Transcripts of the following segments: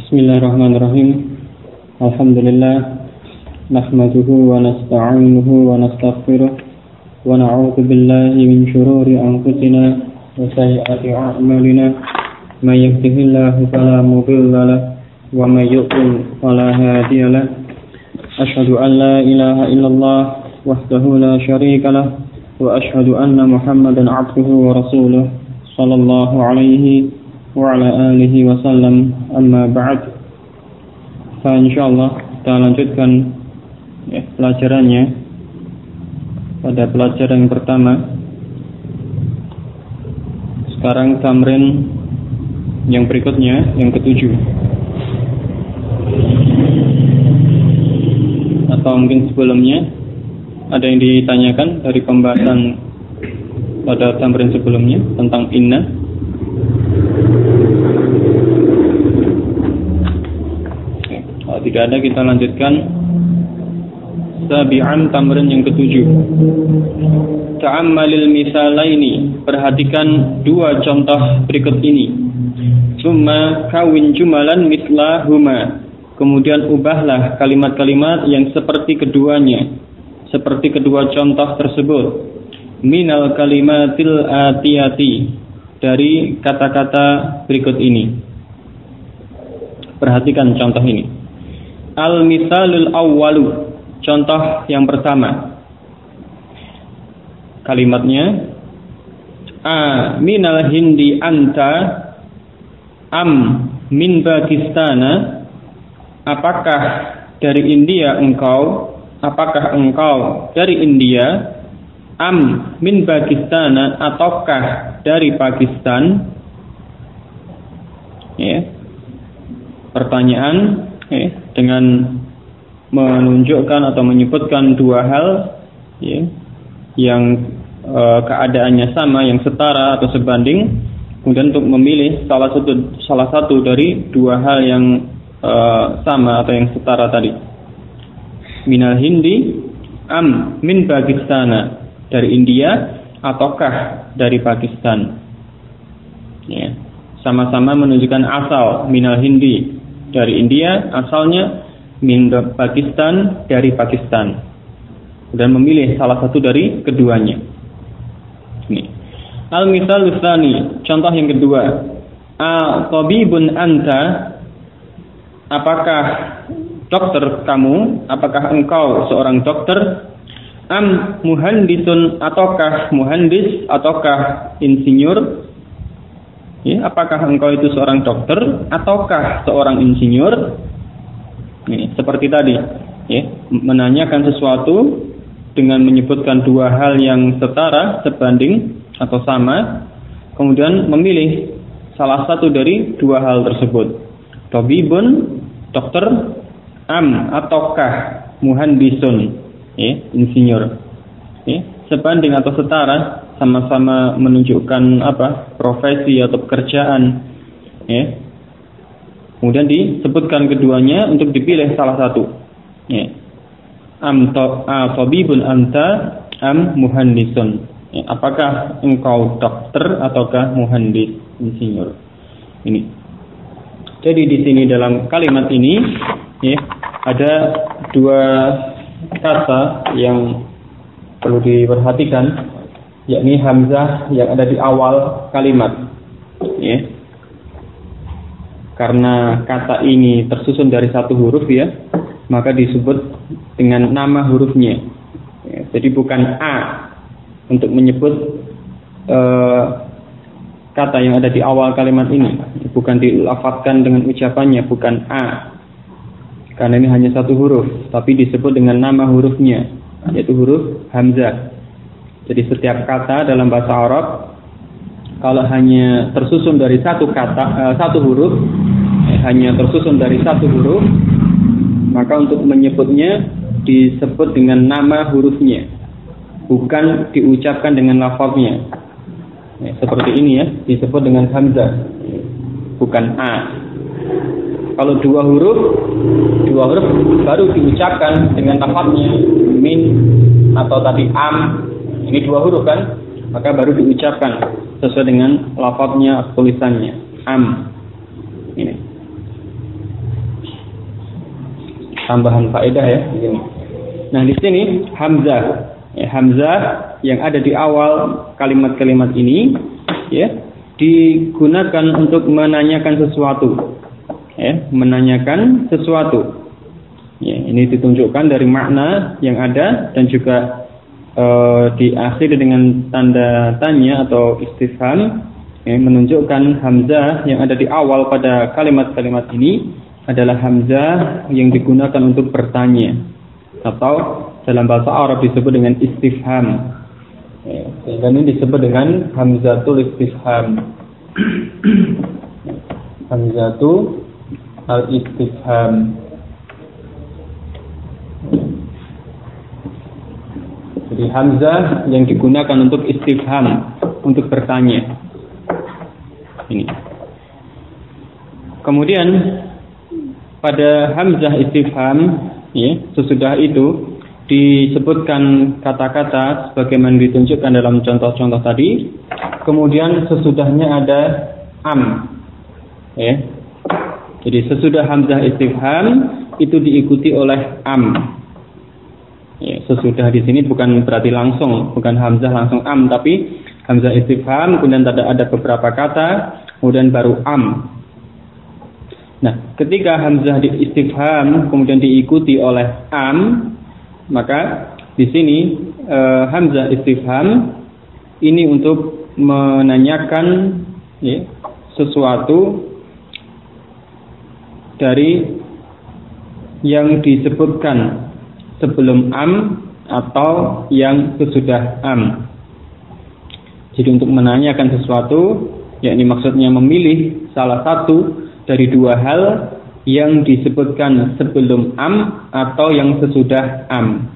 Bismillahirrahmanirrahim. Alhamdulillah nahmaduhu wa nasta'inuhu wa nastaghfiruh wa na'udzu billahi min shururi anfusina wa sayyiati a'malina. May yahdihillahu fala mudilla lahu wa may yudlil fala hadiya lahu. Asyhadu an la ilaha illallah wahdahu la syarika lahu wa asyhadu anna Muhammadan 'abduhu wa rasuluh sallallahu alaihi wa ala alihi wa sallam. Amma ba'd. Insyaallah kita lanjutkan pelajarannya pada pelajaran yang pertama. Sekarang tamrin yang berikutnya, yang ketujuh. Atau mungkin sebelumnya ada yang ditanyakan dari pembahasan pada tamrin sebelumnya tentang inna. Kalau tidak ada, kita lanjutkan sabi'an, tamrin yang ketujuh. Ta'ammalil misalaini, perhatikan dua contoh berikut ini. Summa kawin jumalan mislahuma, kemudian ubahlah kalimat-kalimat yang seperti keduanya, seperti kedua contoh tersebut. Minal kalimatil atiyati, dari kata-kata berikut ini. Perhatikan contoh ini. Al-misalul awwalu, contoh yang pertama. Kalimatnya, a minal hindi anta am min Pakistana, apakah dari India engkau, apakah engkau dari India, am min Pakistana, ataukah dari Pakistan. Pertanyaan dengan menunjukkan atau menyebutkan dua hal yang keadaannya sama, yang setara atau sebanding, kemudian untuk memilih salah satu dari dua hal yang sama atau yang setara tadi. Minal hindi am min Pakistana, dari India ataukah dari Pakistan. Sama-sama menunjukkan asal. Minal hindi, dari India asalnya, min Pakistan, dari Pakistan. Dan memilih salah satu dari keduanya. Al-misal tsani, contoh yang kedua. Tabibun anta, apakah dokter kamu, apakah engkau seorang dokter? Am muhandisun, ataukah muhandis, ataukah insinyur? Apakah engkau itu seorang dokter ataukah seorang insinyur? Seperti tadi, menanyakan sesuatu dengan menyebutkan dua hal yang setara, sebanding atau sama, kemudian memilih salah satu dari dua hal tersebut. Tabibun, dokter, am, ataukah muhandisun, insinyur. Sebanding atau setara, sama-sama menunjukkan profesi atau pekerjaan. Kemudian disebutkan keduanya untuk dipilih salah satu. Tabibun anta am muhandisun, apakah engkau dokter ataukah muhandis, insinyur. Ini. Jadi di sini dalam kalimat ini ada dua kata yang perlu diperhatikan, yakni hamzah yang ada di awal kalimat. Karena kata ini tersusun dari satu huruf maka disebut dengan nama hurufnya. Jadi bukan a untuk menyebut kata yang ada di awal kalimat ini, bukan dilafadzkan dengan ucapannya, bukan a. Karena ini hanya satu huruf, tapi disebut dengan nama hurufnya, yaitu huruf hamzah. Jadi setiap kata dalam bahasa Arab, kalau hanya tersusun dari satu huruf, hanya tersusun dari satu huruf, maka untuk menyebutnya disebut dengan nama hurufnya, bukan diucapkan dengan lafaznya. Seperti ini disebut dengan hamzah, bukan a. Kalau dua huruf baru diucapkan dengan lafaznya, min atau tadi am. Ini dua huruf kan, maka baru diucapkan sesuai dengan lafaznya, tulisannya am. Ini. tambahan faedah ya di sini. Nah, di sini hamzah, hamzah yang ada di awal kalimat-kalimat ini ya digunakan untuk menanyakan sesuatu. Ya, menanyakan sesuatu. Ya, ini ditunjukkan dari makna yang ada dan juga diakhiri dengan tanda tanya atau istifham, ya, menunjukkan hamzah yang ada di awal pada kalimat-kalimat ini adalah hamzah yang digunakan untuk bertanya atau dalam bahasa Arab disebut dengan istifham. Ya, sehingga ini disebut dengan hamzatul istifham. Hamzatul al-istifham. Jadi hamzah yang digunakan untuk istifham, untuk bertanya. Ini. Kemudian pada hamzah istifham, ya, sesudah itu disebutkan kata-kata sebagaimana ditunjukkan dalam contoh-contoh tadi. Kemudian sesudahnya ada am. Ya. Jadi sesudah hamzah istifham itu diikuti oleh am. Ya, sesudah di sini bukan berarti langsung, bukan hamzah langsung am, tapi hamzah istifham kemudian ada beberapa kata, kemudian baru am. Nah, ketika hamzah di istifham kemudian diikuti oleh am, maka di sini hamzah istifham ini untuk menanyakan ya, sesuatu dari yang disebutkan sebelum am atau yang sesudah am. Jadi untuk menanyakan sesuatu, yakni maksudnya memilih salah satu dari dua hal yang disebutkan sebelum am atau yang sesudah am.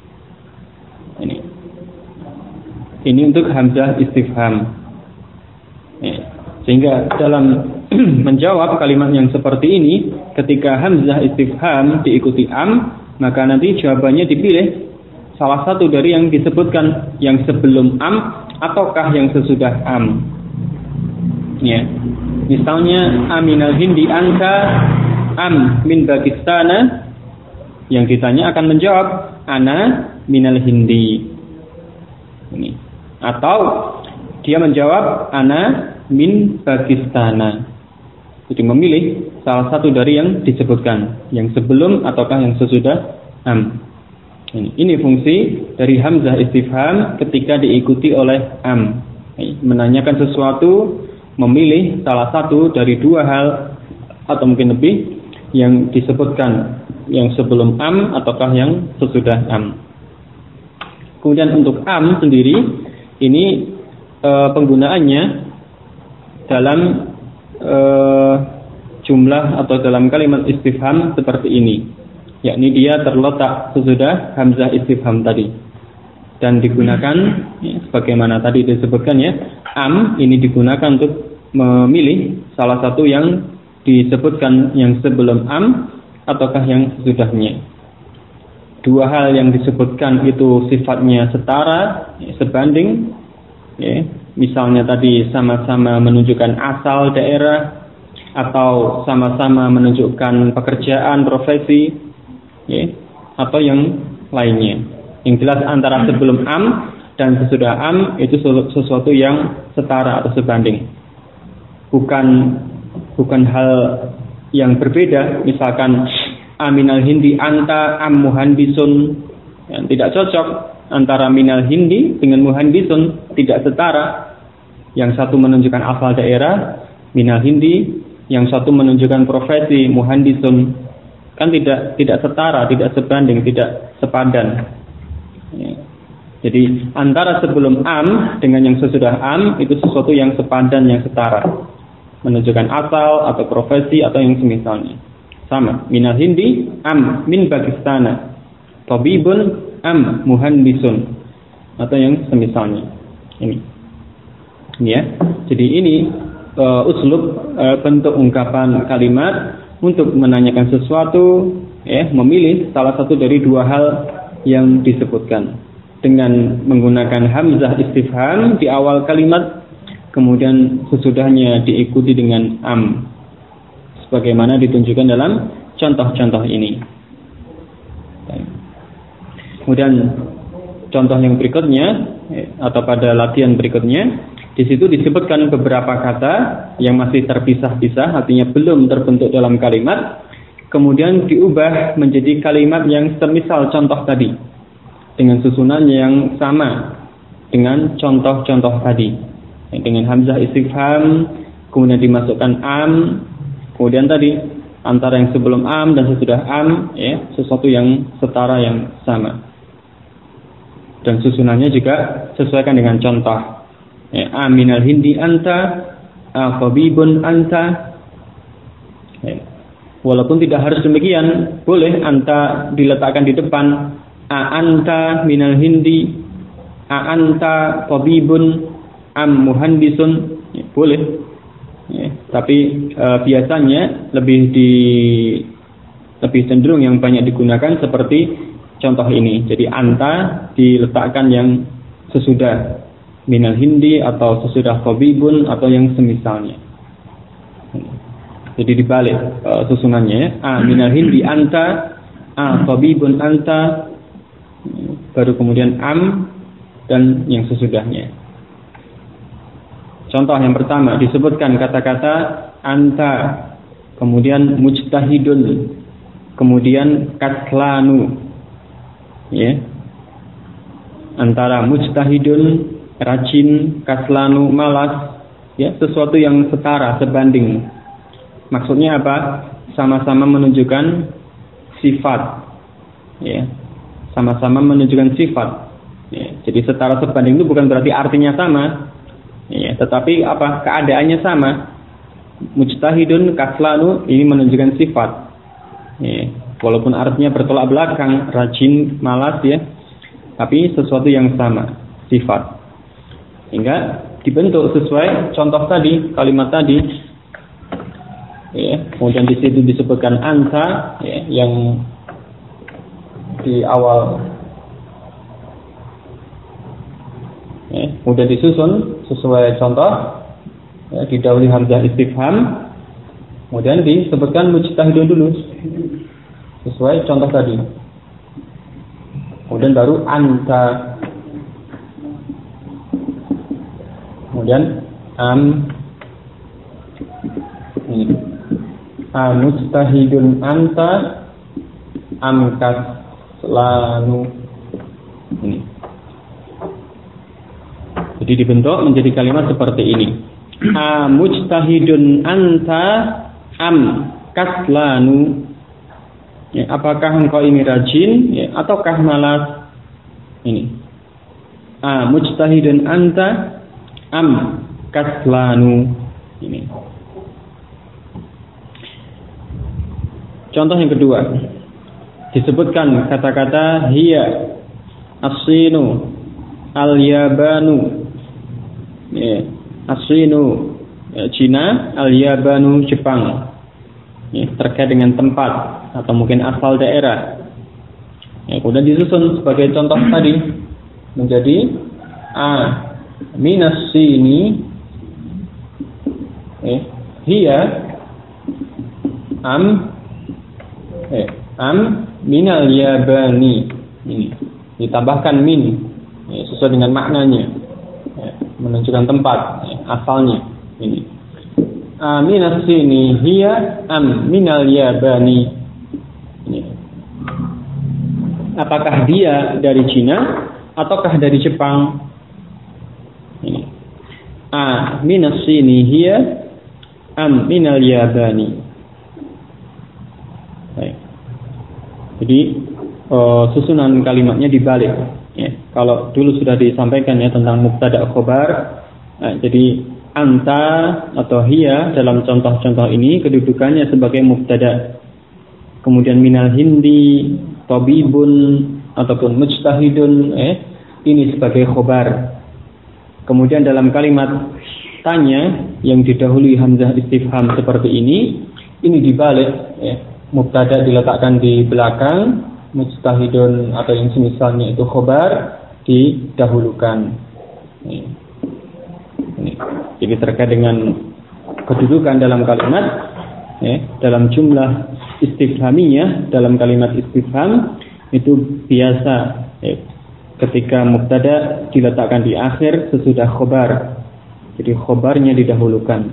Ini untuk hamzah istifham. Ya. Sehingga dalam menjawab kalimat yang seperti ini, ketika hamzah istifham diikuti am, maka nanti jawabannya dipilih salah satu dari yang disebutkan yang sebelum am ataukah yang sesudah am. Ya. Misalnya aminal hindi anta am min Pakistana, yang ditanya akan menjawab ana minal hindi. Ini. Atau dia menjawab ana min Pakistana. Jadi memilih salah satu dari yang disebutkan, yang sebelum ataukah yang sesudah am. Ini fungsi dari hamzah istifham ketika diikuti oleh am. Menanyakan sesuatu, memilih salah satu dari dua hal atau mungkin lebih yang disebutkan, yang sebelum am ataukah yang sesudah am. Kemudian untuk am sendiri, ini penggunaannya dalam jumlah atau dalam kalimat istifham seperti ini, yakni dia terletak sesudah hamzah istifham tadi dan digunakan ya, sebagaimana tadi disebutkan ya, am ini digunakan untuk memilih salah satu yang disebutkan yang sebelum am ataukah yang sesudahnya. Dua hal yang disebutkan itu sifatnya setara, ya, sebanding ya. Misalnya tadi sama-sama menunjukkan asal daerah atau sama-sama menunjukkan pekerjaan, profesi, ya, atau yang lainnya. Yang jelas antara sebelum am dan sesudah am itu sesuatu yang setara atau sebanding. Bukan hal yang berbeda. Misalkan aminal hindi anta am muhandisun, ya, tidak cocok antara minal hindi dengan muhandisun, tidak setara. Yang satu menunjukkan asal daerah minal hindi, yang satu menunjukkan profesi muhandisun, kan tidak setara, tidak sebanding, tidak sepadan. Ya. Jadi antara sebelum am dengan yang sesudah am itu sesuatu yang sepadan, yang setara, menunjukkan asal atau profesi atau yang semisalnya. Sama, minal hindi am min Pakistana, tabibun am muhandisun, atau yang semisalnya. Ini ya. Jadi ini uslub bentuk ungkapan kalimat untuk menanyakan sesuatu, ya, memilih salah satu dari dua hal yang disebutkan dengan menggunakan hamzah istifham di awal kalimat, kemudian sesudahnya diikuti dengan am sebagaimana ditunjukkan dalam contoh-contoh ini. Kemudian contoh yang berikutnya atau pada latihan berikutnya, di situ disebutkan beberapa kata yang masih terpisah-pisah, artinya belum terbentuk dalam kalimat, kemudian diubah menjadi kalimat yang semisal contoh tadi, dengan susunan yang sama dengan contoh-contoh tadi, dengan hamzah istifham, kemudian dimasukkan am, kemudian tadi antara yang sebelum am dan sesudah am, sesuatu yang setara yang sama, dan susunannya juga sesuaikan dengan contoh. Aminal hindi anta, tabibun anta. Walaupun tidak harus demikian, boleh anta diletakkan di depan. Anta minal hindi, anta tabibun am muhandisun, boleh. Tapi biasanya lebih cenderung yang banyak digunakan seperti contoh ini. Jadi anta diletakkan yang sesudah minal hindi atau sesudah tabibun atau yang semisalnya. Jadi dibalik susunannya, minal hindi anta, tabibun anta, baru kemudian am dan yang sesudahnya. Contoh yang pertama disebutkan kata-kata anta, kemudian mujtahidun, kemudian kaslanu, antara mujtahidun rajin, kaslanu malas, sesuatu yang setara, sebanding. Maksudnya apa? Sama-sama menunjukkan sifat, sama-sama menunjukkan sifat. Jadi setara sebanding itu bukan berarti artinya sama, tetapi apa? Keadaannya sama. Mujtahidun, kaslanu ini menunjukkan sifat. Walaupun artinya bertolak belakang, rajin, malas, tapi sesuatu yang sama, sifat. Hingga dibentuk sesuai contoh tadi, kalimat tadi. Kemudian di situ disebutkan anta, yang di awal. Kemudian disusun sesuai contoh, didahului hamzah istifham. Kemudian disebutkan mujtahidun dulu, sesuai contoh tadi. Kemudian baru anta. Kemudian mujtahidun anta, kaslanu. Ini. Jadi dibentuk menjadi kalimat seperti ini. Mujtahidun anta, kaslanu. Apakah engkau ini rajin, ataukah malas? Ini. Mujtahidun anta, kaslanu. Ini. Contoh yang kedua, disebutkan kata-kata hiya, as-sinu, al-yabanu. As-sinu Cina, al-yabanu Jepang. Terkait dengan tempat atau mungkin asal daerah. Kemudian disusun sebagai contoh tadi menjadi minas sini, hiya, minal yabani. Ini ditambahkan min, sesuai dengan maknanya, menunjukkan tempat asalnya. Ini minas sini hiya minal yabani. Ini. Apakah dia dari Cina ataukah dari Jepang? Ini. Minas sini hiya minal yabani. Baik. Jadi susunan kalimatnya dibalik. Kalau dulu sudah disampaikan tentang mubtada khobar. Jadi anta atau hiya dalam contoh-contoh ini kedudukannya sebagai mubtada. Kemudian minal hindi, tabibun ataupun mujtahidun ini sebagai khobar. Kemudian dalam kalimat tanya yang didahului hamzah istifham seperti ini dibalik, mubtada diletakkan di belakang, mujtahidun atau yang semisalnya itu khobar didahulukan. Ini. Jadi terkait dengan kedudukan dalam kalimat, dalam jumlah istifhamiyah, dalam kalimat istifham itu biasa ketika mubtada diletakkan di akhir sesudah khobar. Jadi khobarnya didahulukan.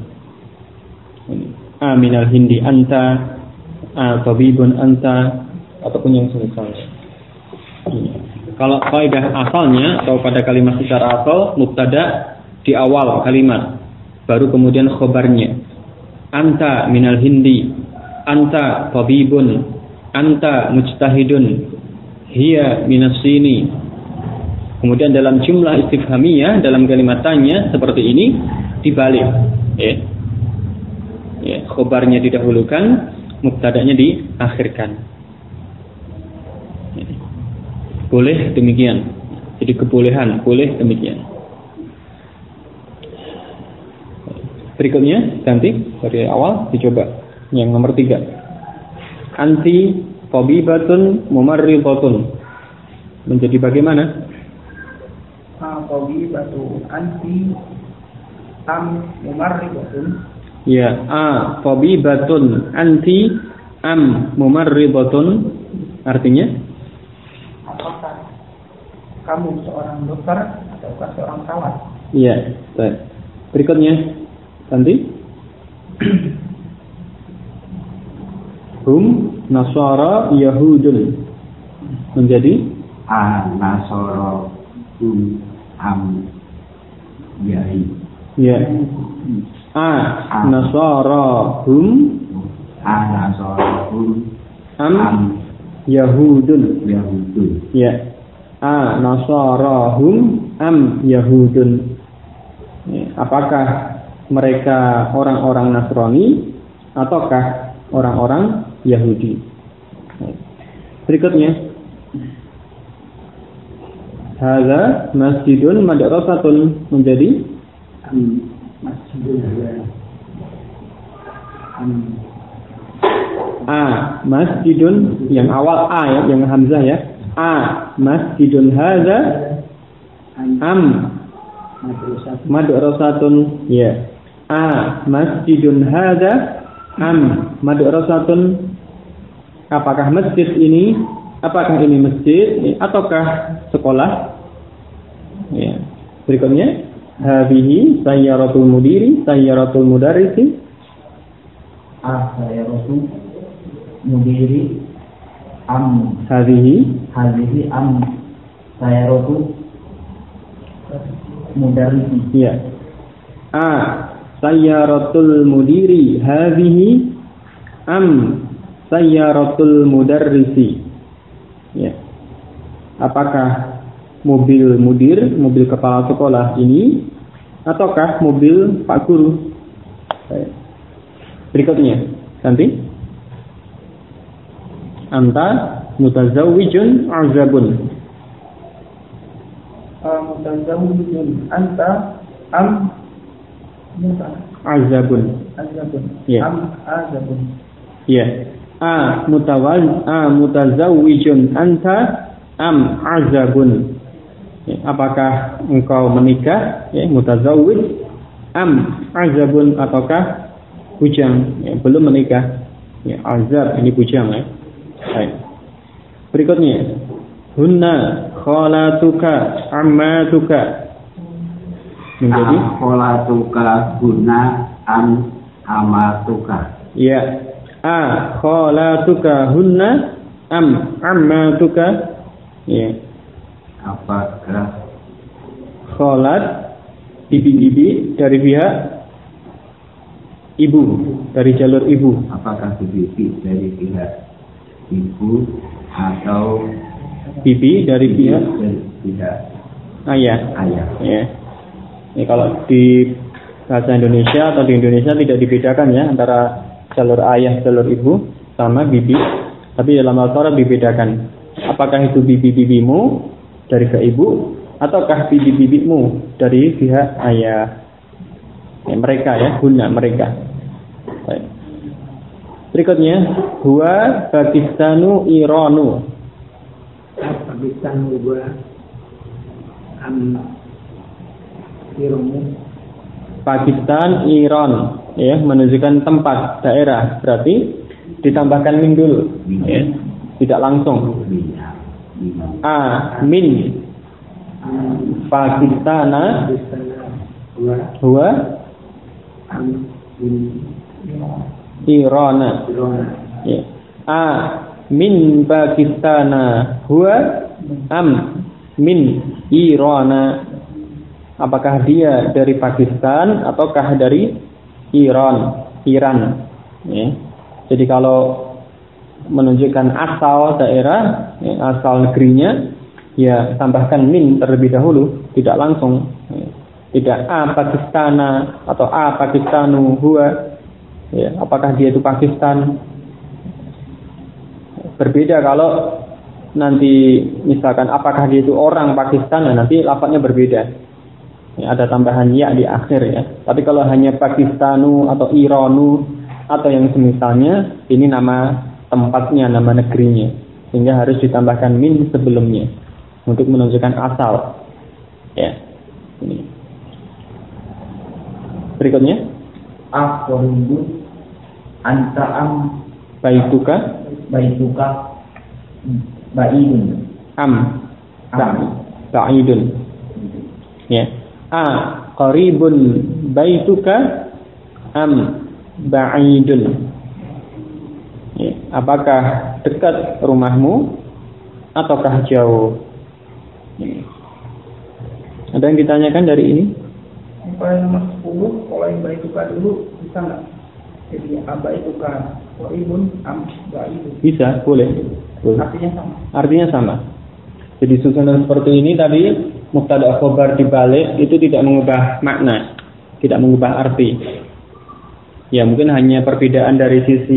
Minal hindi anta, tabibun anta, ataupun yang semisalnya. Kalau kaidah asalnya atau pada kalimat secara asal, mubtada di awal kalimat, baru kemudian khobarnya. Anta minal hindi, anta tabibun, anta mujtahidun, hiya minas sini. Kemudian dalam jumlah istifhamiyah, dalam kalimat tanya seperti ini dibalik. Khobarnya didahulukan, mubtada'nya diakhirkan. Boleh demikian. Jadi kebolehan, boleh demikian. Berikutnya ganti dari awal, dicoba yang nomor 3. Anti tabibatun mumarridatun. Menjadi bagaimana? Tabibatun anti mumarridatun. Ya, tabibatun anti mumarridatun. Artinya? Apakah kamu seorang dokter ataukah seorang perawat? Iya, baik. Berikutnya nanti hum nasara yahudun. Menjadi nasara hum yahud. Ya. Nasara hum nasara hum yahudun. Ya. Nasara hum yahudun. Apakah mereka orang-orang Nasrani ataukah orang-orang Yahudi? Berikutnya, hadza masjidun madrasatun. Menjadi masjidun masjidun, yang awal ya, yang hamzah ya. Masjidun hadza madrasatun. Ya. Masjidun hadza madrasatun. Apakah masjid ini, apakah ini masjid ataukah sekolah? Ya. Berikutnya, hadhihi sayyaratul mudiri, sayyaratul mudarrisi. Sayyaratul mudiri hadhihi sayyaratul mudarrisi. Ya. Sayyaratul mudiri hadhihi sayyaratul mudarrisi. Ya. Apakah mobil mudir, mobil kepala sekolah ini ataukah mobil pak guru? Berikutnya, nanti anta mutazawwijun azabun. Mutazawwijun anta azabun. Ya. Azabun. Ya. Mutazawwijun anta azabun. Ya, apakah engkau menikah? Ya, mutazawwij azabun, ataukah bujang? Ya, belum menikah. Ya, azab ini bujang ya. Baik. Berikutnya, hunna khalatuka ammatuka. Menjadi khalatuka hunna amatuka. Ya. Khalatuka hunna ammatuka. Ya. Apakah khalat bibi dari pihak ibu, dari jalur ibu? Apakah bibi dari pihak ibu atau bibi dari pihak ayah? Ya. Ini kalau di bahasa Indonesia atau di Indonesia tidak dibedakan ya antara jalur ayah, jalur ibu sama bibi. Tapi dalam Al-Quran dibedakan. Apakah itu bibi-bibimu dari ke ibu ataukah bibi-bibimu dari pihak ayah? Ya, mereka ya, guna mereka. Baik. Berikutnya, huwa Pakistanu Iranu. Pakistan huwa Iranu. Pakistan Iran, ya, menunjukkan tempat, daerah. Berarti ditambahkan min dulu, ya, tidak langsung. min Pakistana huwa Irana. Ya. Min Pakistana huwa min Irana. Apakah dia dari Pakistan ataukah dari Iran? Ya. Jadi kalau menunjukkan asal daerah, ya, asal negerinya, ya tambahkan min terlebih dahulu, tidak langsung. Ya. Tidak Pakistana atau Pakistanu huwa. Ya, apakah dia itu Pakistan? Berbeda kalau nanti misalkan apakah dia itu orang Pakistan, nah nanti lafadznya berbeda. Ya, ada tambahan ya di akhir ya. Tapi kalau hanya Pakistanu atau Iranu atau yang semisalnya, ini nama tempatnya, nama negerinya, sehingga harus ditambahkan min sebelumnya untuk menunjukkan asal. Ya, ini. Berikutnya, Aqribun anta'am baituka ba'idun sa'idun. Ya. Qaribun baituka ba'idun. Ya. Apakah dekat rumahmu ataukah jauh? Ya. Ada yang ditanyakan dari ini? Kalau yang nomor 10, kalau yang baituka dulu bisa nggak? Jadi baituka qaribun ba'idun. Bisa, boleh. Artinya sama. Jadi susunan seperti ini tadi mubtada khobar dibalik itu tidak mengubah makna, tidak mengubah arti. Ya mungkin hanya perbedaan dari sisi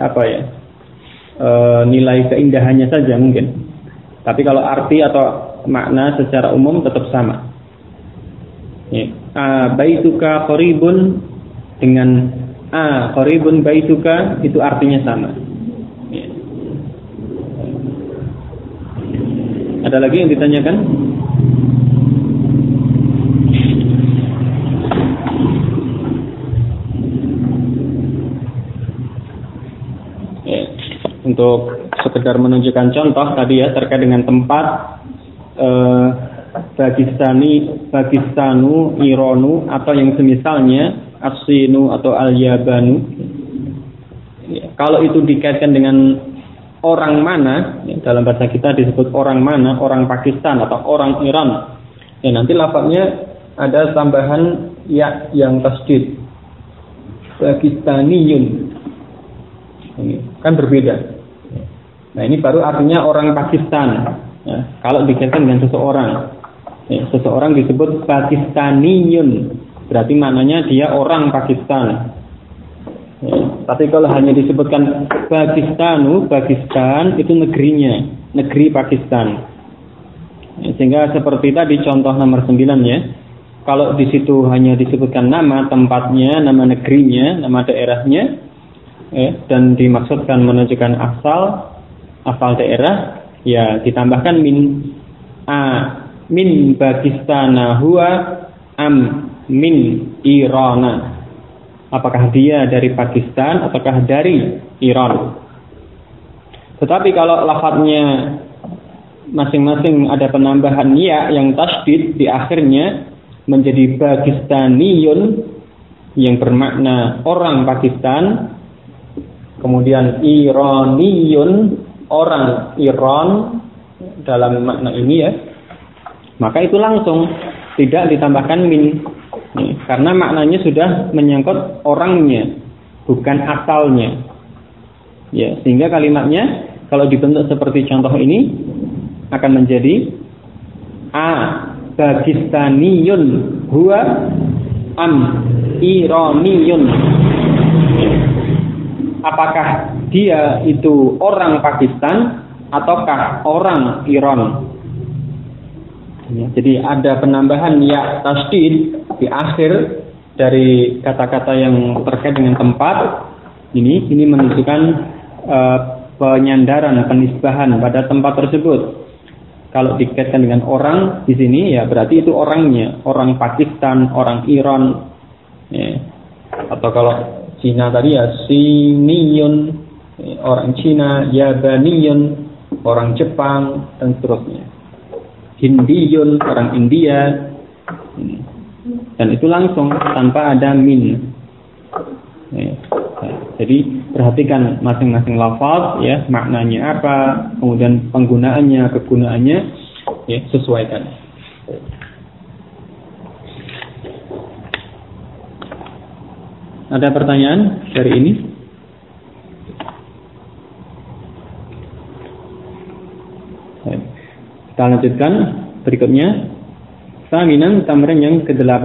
nilai keindahannya saja mungkin. Tapi kalau arti atau makna secara umum tetap sama. Ya. Baituka qaribun dengan qaribun baituka itu artinya sama. Ya. Ada lagi yang ditanyakan? Untuk sekedar menunjukkan contoh tadi ya terkait dengan tempat Pakistanu, Iranu atau yang semisalnya As-Sinu atau Al-Yabanu. Ya, kalau itu dikaitkan dengan orang mana, ya, dalam bahasa kita disebut orang mana, orang Pakistan atau orang Iran. Ya nanti lafadznya ada tambahan ya yang tasdid. Pakistaniyun. Ini kan berbeda. Nah ini baru artinya orang Pakistan. Ya, kalau dikaitkan dengan seseorang, ya, seseorang disebut Pakistaniyun, berarti maknanya dia orang Pakistan. Ya, tapi kalau hanya disebutkan Pakistan itu negerinya, negeri Pakistan. Ya, sehingga seperti tadi contoh nomor 9 ya. Kalau di situ hanya disebutkan nama tempatnya, nama negerinya, nama daerahnya, ya, dan dimaksudkan menunjukkan asal daerah, ya ditambahkan min Pakistana huwa min Irana. Apakah dia dari Pakistan ataukah dari Iran? Tetapi kalau lafadznya masing-masing ada penambahan ya yang tasdid di akhirnya menjadi Pakistaniyun yang bermakna orang Pakistan, kemudian Iraniyun orang Iran dalam makna ini ya, maka itu langsung tidak ditambahkan min, karena maknanya sudah menyangkut orangnya, bukan asalnya. Ya, sehingga kalimatnya kalau dibentuk seperti contoh ini akan menjadi Pakistaniyun huwa Iraniyun. Apakah dia itu orang Pakistan ataukah orang Iran? Ya, jadi ada penambahan ya tasdid di akhir dari kata-kata yang terkait dengan tempat. Ini menunjukkan penyandaran, penisbahan pada tempat tersebut. Kalau dikaitkan dengan orang di sini ya berarti itu orangnya, orang Pakistan, orang Iran. Ya. Atau kalau Cina tadi ya Siniyun, orang Cina, Yabaniyun, orang Jepang, dan seterusnya. Hindiyun, orang India. Dan itu langsung tanpa ada min. Jadi perhatikan masing-masing lafaz ya, maknanya apa, kemudian penggunaannya, kegunaannya ya, sesuaikan. Ada pertanyaan dari ini? Kita lanjutkan berikutnya. Saminan tamrin yang ke-8.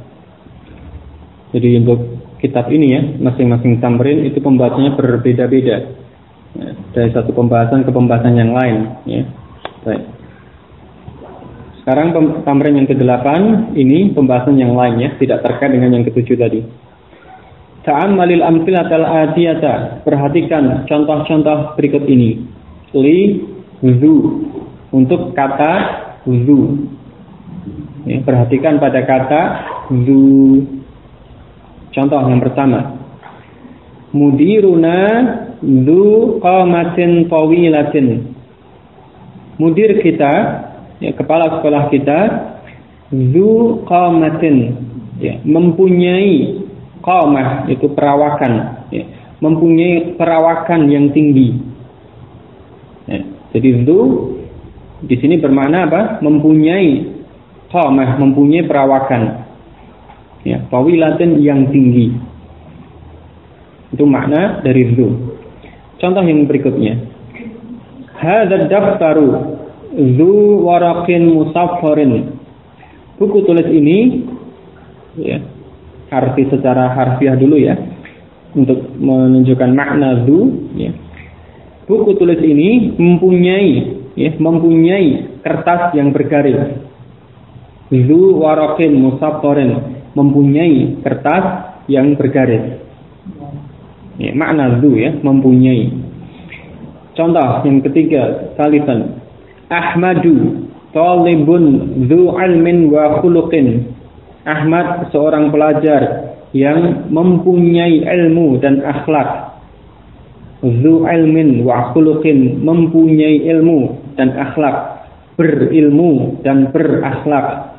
Jadi untuk kitab ini ya, masing-masing tamrin itu pembahasannya berbeda-beda. Ya, dari satu pembahasan ke pembahasan yang lain ya. Baik. Sekarang tamrin yang ke-8 ini pembahasan yang lain ya, tidak terkait dengan yang ke-7 tadi. Ta'ammalil amtsilatal atiyata. Perhatikan contoh-contoh berikut ini. Li zu, untuk kata zu. Ya, perhatikan pada kata zu. Contoh yang pertama. Mudiruna zu qamatin tawilatin. Mudir kita, ya, kepala sekolah kita, zu qamatin, ya, mempunyai qamah, itu perawakan, ya, mempunyai perawakan yang tinggi. Ya, jadi zu di sini bermakna apa? Mempunyai qamah, mempunyai perawakan, ya, tawilatin yang tinggi. Itu makna dari zu. Contoh yang berikutnya. Hadzal daftaru zu waraqin musaffarin. Buku tulis ini, ya, arti secara harfiah dulu ya, untuk menunjukkan makna zu, ya. Buku tulis ini mempunyai, ya, mempunyai kertas yang bergaris. Zu waraqin musaffarin, mempunyai kertas yang bergaris. Ya, makna zu ya, mempunyai. Contoh yang ketiga, salisan. Ahmadu talibun zu ilmin wa khuluqin. Ahmad seorang pelajar yang mempunyai ilmu dan akhlak. Zu ilmin wa khuluqin, mempunyai ilmu dan akhlak, berilmu dan berakhlak.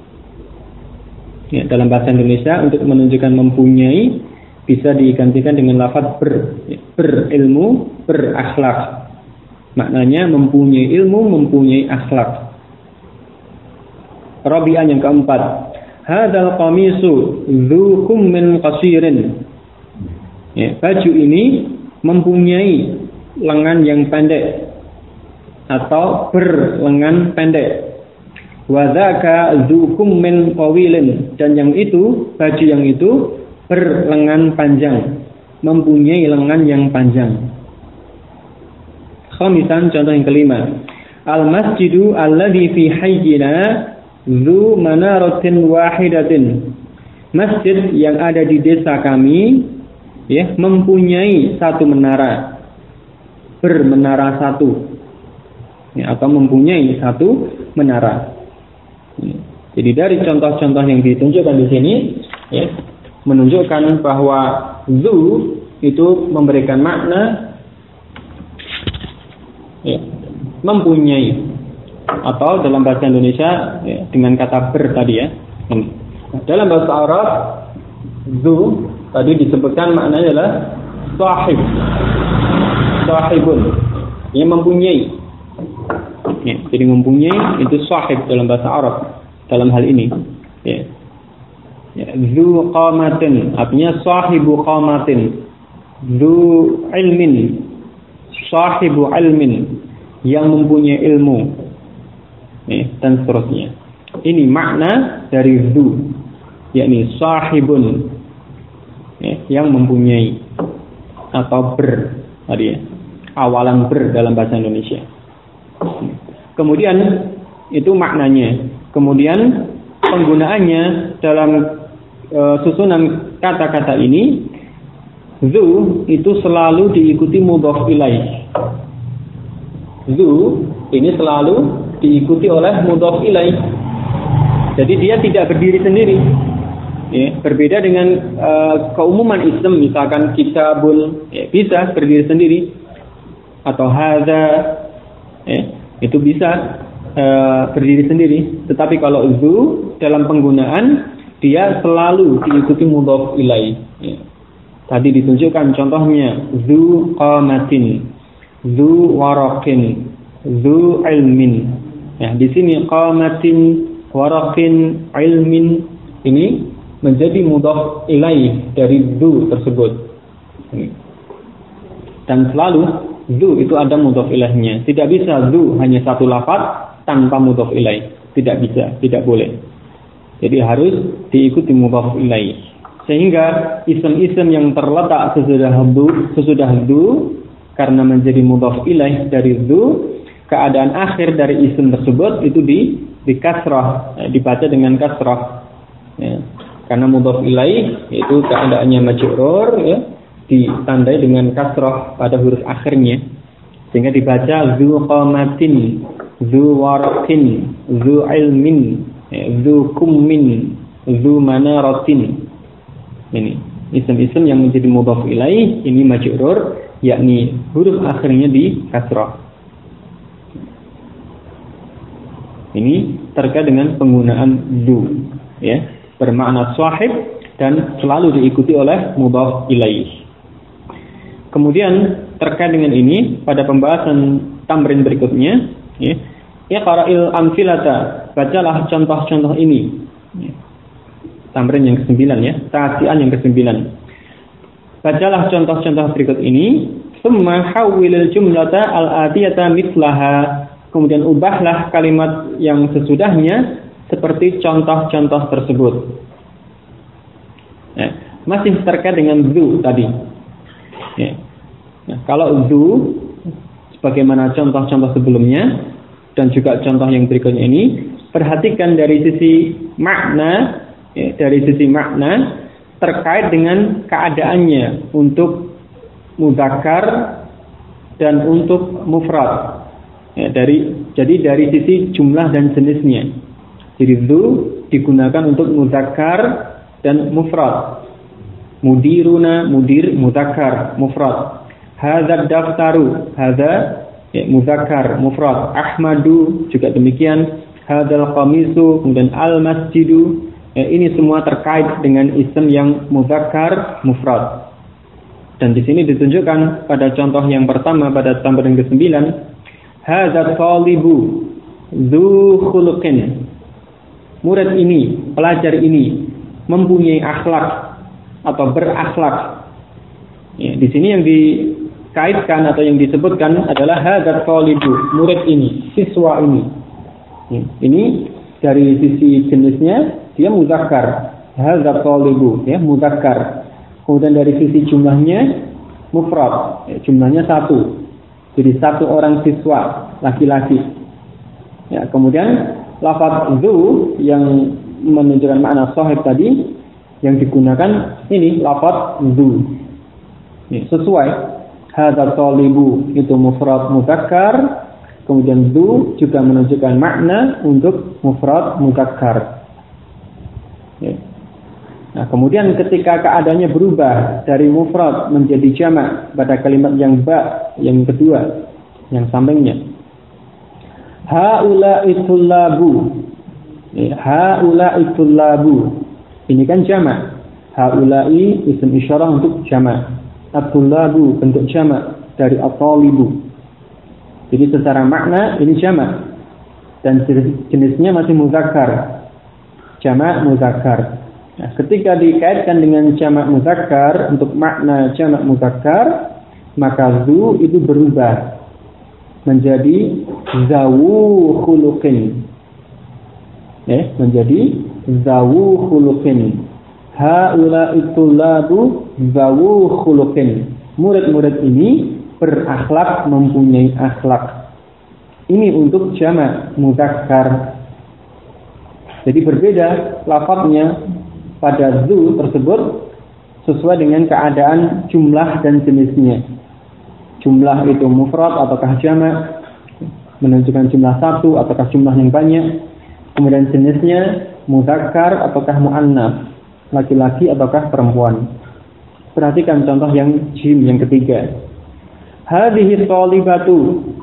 Ya, dalam bahasa Indonesia untuk menunjukkan mempunyai bisa digantikan dengan lafaz berilmu, berakhlak. Maknanya mempunyai ilmu, mempunyai akhlak. Rabi'an yang keempat. Hadzal qamisu dzu kummin qasirin. Ya, baju ini mempunyai lengan yang pendek atau berlengan pendek. Wa dzaka dzu kummin tawilin, dan yang itu, baju yang itu berlengan panjang, mempunyai lengan yang panjang. Khamisan, contoh yang kelima. Al-masjidu alladhi fi hayyina dzu manaratin wahidatin. Masjid yang ada di desa kami, ya, mempunyai satu menara, bermenara satu, ya, atau mempunyai satu menara. Ya. Jadi dari contoh-contoh yang ditunjukkan di sini, ya, menunjukkan bahwa zu itu memberikan makna, ya, mempunyai, atau dalam bahasa Indonesia, ya, dengan kata ber tadi ya. Dalam bahasa Arab, zu tadi disebutkan maknanya adalah sahib, sahibun, yang mempunyai. Ya, jadi mempunyai itu sahib dalam bahasa Arab dalam hal ini. Ya. Ya, zu qamatin artinya sahibu qamatin, zu ilmin, sahibu ilmin, yang mempunyai ilmu, ya, dan seterusnya. Ini makna dari zu, yakni sahibun, ya, yang mempunyai, atau ber tadi ya, awalan ber dalam bahasa Indonesia. Kemudian itu maknanya. Kemudian penggunaannya dalam susunan kata-kata ini, zu itu selalu diikuti mudhaf ilaih. Zu ini selalu diikuti oleh mudhaf ilaih. Jadi dia tidak berdiri sendiri. Ya, berbeda dengan keumuman ism, misalkan kitabun, ya, bisa berdiri sendiri, atau hadza, itu bisa berdiri sendiri. Tetapi kalau zu dalam penggunaan dia selalu diikuti mudhaf ilaih. Tadi ditunjukkan contohnya zu qamatin, zu waraqin, zu ilmin. Di sini qamatin, waraqin, ilmin ini menjadi mudhaf ilaih dari zu tersebut. Dan selalu zu itu ada mudhaf ilaihnya. Tidak bisa zu hanya satu lafaz tanpa mudhaf ilaih. Tidak bisa, tidak boleh. Jadi harus diikuti mudhaf ilaih. Sehingga isim-isim yang terletak sesudah zu karena menjadi mudhaf ilaih dari zu, keadaan akhir dari isim tersebut itu di kasrah, dibaca dengan kasrah. Karena mudhaf ilaih itu keadaannya majrur, ditandai dengan kasrah pada huruf akhirnya, sehingga dibaca zu qamatin, zu waraqin, zu ilmin, zu kummin, zu manaratin. Ini isim-isim yang menjadi mudhaf ilaih ini majrur, yakni huruf akhirnya di kasrah. Ini terkait dengan penggunaan zu, bermakna sahib dan selalu diikuti oleh mudhaf ilaih. Kemudian terkait dengan ini pada pembahasan tamrin berikutnya, iqra'il amthilata, bacalah contoh-contoh ini. Tamrin yang ke-9 ta'atian yang ke-9. Bacalah contoh-contoh berikut ini, summa hawwilil jumlata al-atiyata mithlaha, kemudian ubahlah kalimat yang sesudahnya seperti contoh-contoh tersebut. Masih terkait dengan zu tadi. Kalau zu sebagaimana contoh-contoh sebelumnya dan juga contoh yang berikutnya ini, perhatikan dari sisi makna, terkait dengan keadaannya untuk mudzakkar dan untuk mufrad. Jadi dari sisi jumlah dan jenisnya. Jadi zu digunakan untuk mudzakkar dan mufrad. Mudiruna, mudir, mudzakkar, mufrad. Hadza daftaru, hadza mudzakkar, mufrad. Ahmadu juga demikian. Hadzal qamisu, kemudian al masjidu. Ini semua terkait dengan isim yang mudzakkar, mufrad. Dan di sini ditunjukkan pada contoh yang pertama pada tamrin ke-9, hadza talibu dzu khuluqin. Murid ini, pelajar ini mempunyai akhlak atau berakhlak. Di sini yang dikaitkan atau yang disebutkan adalah hadza talibu, murid ini, siswa ini. Ini dari sisi jenisnya dia mudzakkar, hadza talibu, mudzakkar. Kemudian dari sisi jumlahnya mufrad, jumlahnya satu. Jadi satu orang siswa laki-laki. Kemudian lafaz zu yang menunjukkan makna sahib tadi yang digunakan ini lafaz zu. Sesuai. Hadza talibu itu mufrad mudzakkar. Kemudian zu juga menunjukkan makna untuk mufrad mudzakkar. Nah, kemudian ketika keadaannya berubah dari mufrad menjadi jamak pada kalimat yang yang kedua, yang sampingnya. Haula'i tullabu. Haula'i tullabu. Ini kan jamak. Haula'i isim isyarah untuk jamak. At-tullabu bentuk jamak dari at-talibu. Jadi secara makna ini jamak dan jenisnya masih mudzakkar. Jamak mudzakkar. Nah, ketika dikaitkan dengan jamak mudzakkar untuk makna jamak mudzakkar, maka zu itu berubah menjadi zawu khuluqin. Menjadi zawu khuluqin. Haula'i tullabu zawu khuluqin. Murid-murid ini berakhlak, mempunyai akhlak. Ini untuk jamak mudzakkar. Jadi berbeda lafaznya pada zu tersebut sesuai dengan keadaan jumlah dan jenisnya. Jumlah itu mufrad ataukah jamak, menunjukkan jumlah satu ataukah jumlah yang banyak. Kemudian jenisnya mudzakkar ataukah muannats, laki-laki ataukah perempuan. Perhatikan contoh yang jim yang ketiga. Hadhihi talibatu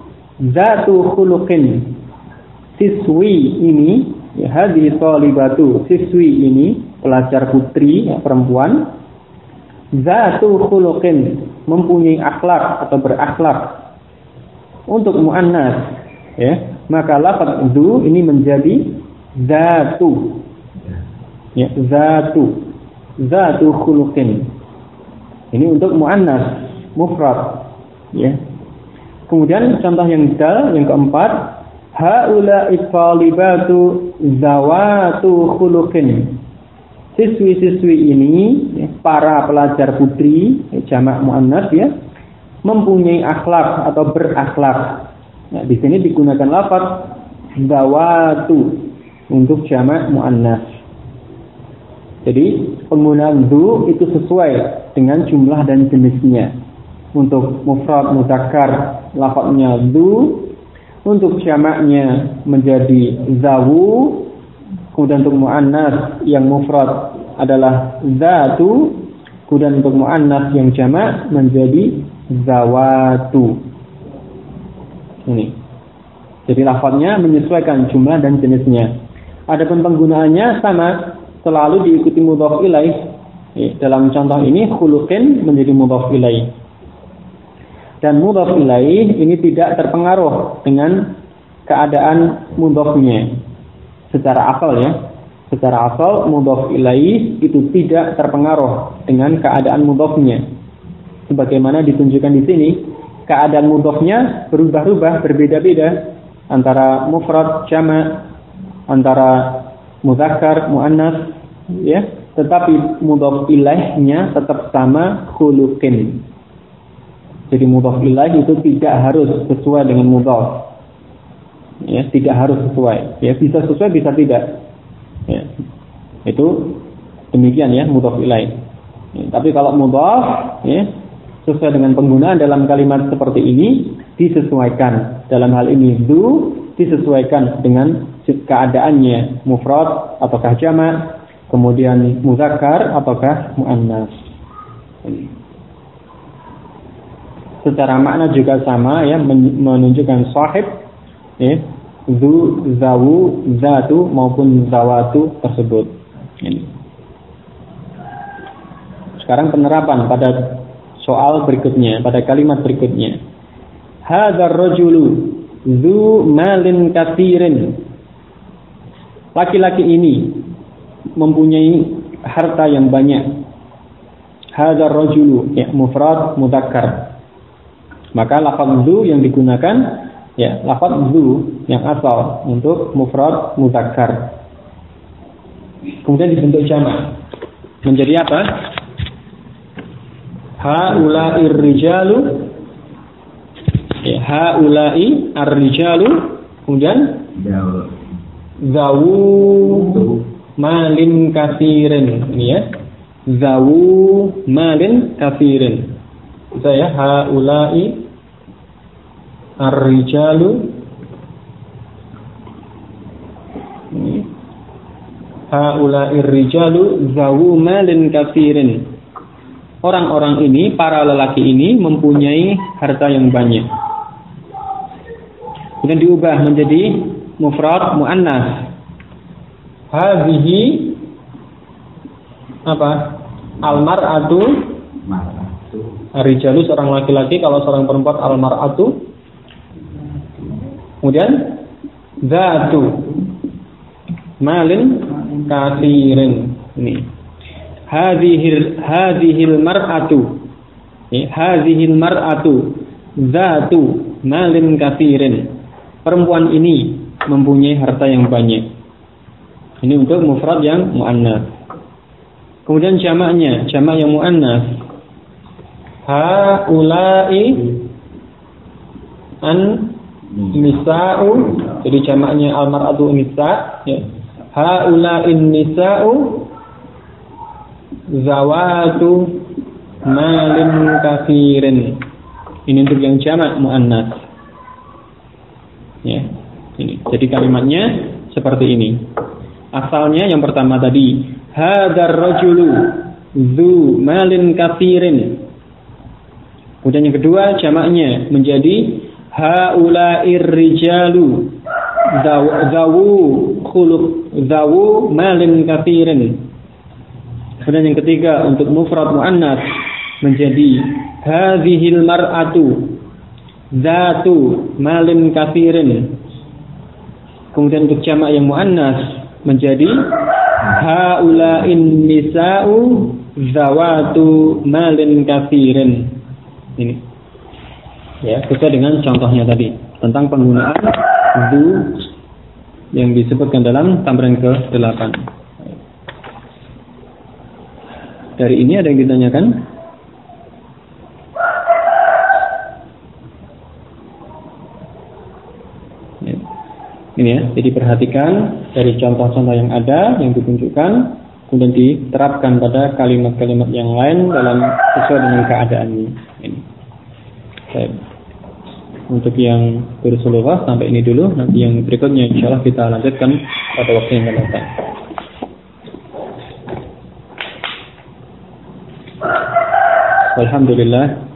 zatu khuluqin. Siswi ini, ya, hadhihi talibatu, siswi ini, pelajar putri, ya, perempuan, zatu khuluqin, mempunyai akhlak atau berakhlak. Untuk muannas, ya, maka lafaz zu ini menjadi zatu. Ya, zatu khuluqin. Ini untuk muannas mufrad, ya. Kemudian contoh yang keempat, haula'i talibatu zawatu khuluqin. Siswi-siswi ini, ya, para pelajar putri, ya, jamak muannas, ya, mempunyai akhlak atau berakhlak. Nah, di sini digunakan lafaz zawatu untuk jamak muannas. Jadi penggunaan zu itu sesuai dengan jumlah dan jenisnya. Untuk mufrad mudzakkar lafaznya zu, untuk jamaknya menjadi zawu, kemudian untuk muannas yang mufrad adalah zatu, kemudian untuk muannas yang jamak menjadi zawatu. Ini. Jadi lafaznya menyesuaikan jumlah dan jenisnya. Adapun penggunaannya sama, selalu diikuti mudhaf ilaih. Dalam contoh ini khuluqin menjadi mudhaf ilaih. Dan mudhaf ilaih ini tidak terpengaruh dengan keadaan mudhafnya. Secara asal, ya. Secara asal mudhaf ilaih itu tidak terpengaruh dengan keadaan mudhafnya. Sebagaimana ditunjukkan di sini, keadaan mudhafnya berubah-ubah, berbeda-beda antara mufrad, jamak, antara mudzakkar, muannas, ya, tetapi mudhaf ilaihnya tetap sama khuluqin. Jadi mudhaf ilaih itu tidak harus sesuai dengan mudhaf. Ya, tidak harus sesuai. Ya, bisa sesuai, bisa tidak. Ya. Itu demikian, ya, mudhaf ilaih. Ya, tapi kalau mudhaf, ya, sesuai dengan penggunaan dalam kalimat seperti ini disesuaikan. Dalam hal ini du disesuaikan dengan keadaannya, mufrad ataukah jamak, kemudian muzakkar ataukah muannas. Secara makna juga sama, ya, menunjukkan sahib, ya, zu, zawu, zatu maupun zawatu tersebut. Ini. Sekarang penerapan pada soal berikutnya, pada kalimat berikutnya. Hadzal rajulu zu malin katsirin. Laki-laki ini mempunyai harta yang banyak. Hadzal rajulu, ya, mufrad mudzakkar. Maka lafaz zu yang digunakan, ya, lafaz zu yang asal untuk mufrad mudzakkar. Kemudian dibentuk jamak. Menjadi apa? Haula'ir rijalu, ya, haula'i ar-rijalu, kemudian zawu malin katsirin, ini, ya, zawu malin katsirin. Saya haula'i ar-rijalu, ini, haula'ir rijalu zawu malin katsirin. Orang-orang ini, para lelaki ini mempunyai harta yang banyak. Kemudian diubah menjadi mufrad muannas. Hadhihi apa? Al-mar'atu, ar-rijalu seorang laki-laki, kalau seorang perempuan al-mar'atu. Kemudian zatu malin katsirin. Ini. Hadhil mar'atu, hadhil mar'atu zatu malin katsirin. Perempuan ini mempunyai harta yang banyak. Ini untuk mufrad yang muannas. Kemudian jamaknya, jamak yang muannas. Haula'i an nisa'u, jadi jamaknya al-mar'atu nisa', ya. Haula'in nisa'u zawatu malin katsirin. Ini untuk yang jamak muannas. Ya, ini. Jadi kalimatnya seperti ini. Asalnya yang pertama tadi, hadzal rajulu dzu malin katsirin. Kemudian yang kedua jamaknya menjadi haula'ir rijalu zawu malin katsirin. Kemudian yang ketiga untuk mufrad muannats menjadi hadhil mar'atu zatu malin katsirin. Kemudian untuk jamak yang muannats menjadi haula'in nisa'u zawatu malin katsirin. Ini ya, sesuai dengan contohnya tadi tentang penggunaan zu yang disebutkan dalam tamrin ke-8. Dari ini ada yang ditanyakan? Ya. Ini ya, jadi perhatikan dari contoh-contoh yang ada yang ditunjukkan, kemudian diterapkan pada kalimat-kalimat yang lain dalam sesuai dengan keadaannya. Ini. Baik. Untuk yang kursus lughah sampai ini dulu. Nanti yang berikutnya insyaallah kita lanjutkan pada waktu yang akan datang. Alhamdulillah.